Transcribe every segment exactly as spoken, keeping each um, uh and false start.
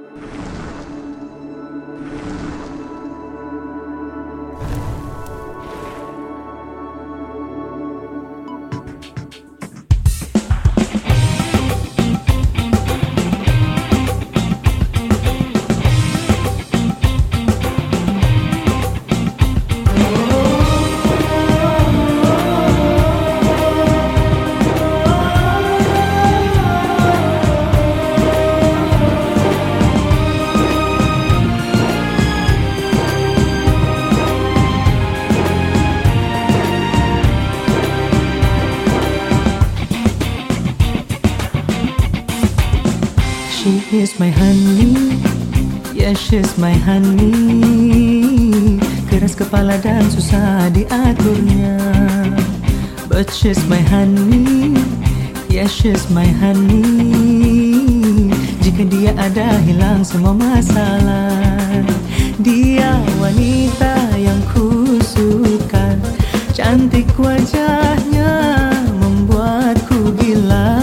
She is my honey, yeah she's my honey. Keras kepala dan susah diaturnya, but she's my honey, yeah she's my honey. Jika dia ada hilang semua masalah. Dia wanita yang ku suka, cantik wajahnya membuatku gila.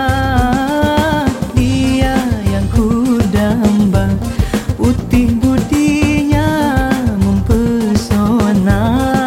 Putih budinya mempesona.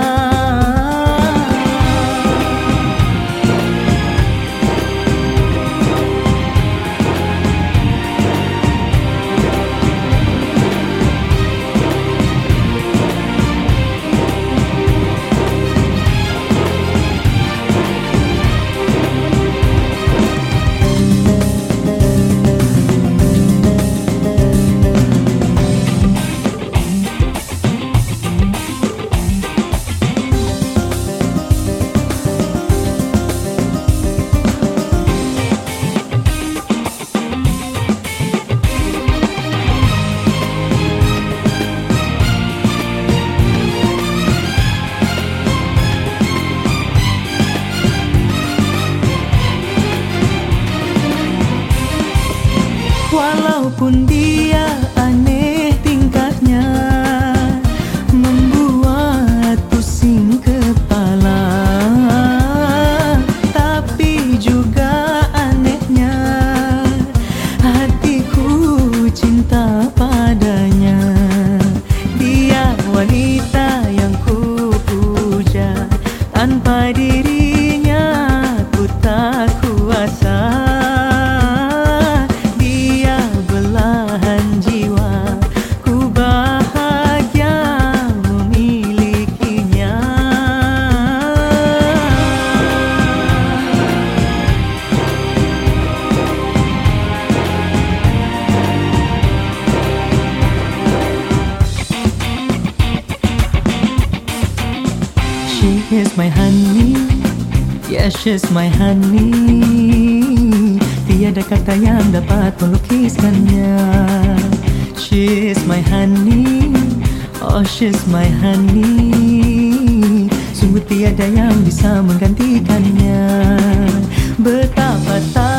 Walaupun dia aneh tingkahnya, membuat pusing kepala, tapi juga anehnya hatiku cinta padanya. Dia wanita yang ku puja, tanpa dirinya ku tak kuasa. She is my honey, yeah she's my honey. Tiada kata yang dapat melukiskannya. She is my honey, oh she's my honey. Sungguh tiada yang bisa menggantikannya. Betapa tak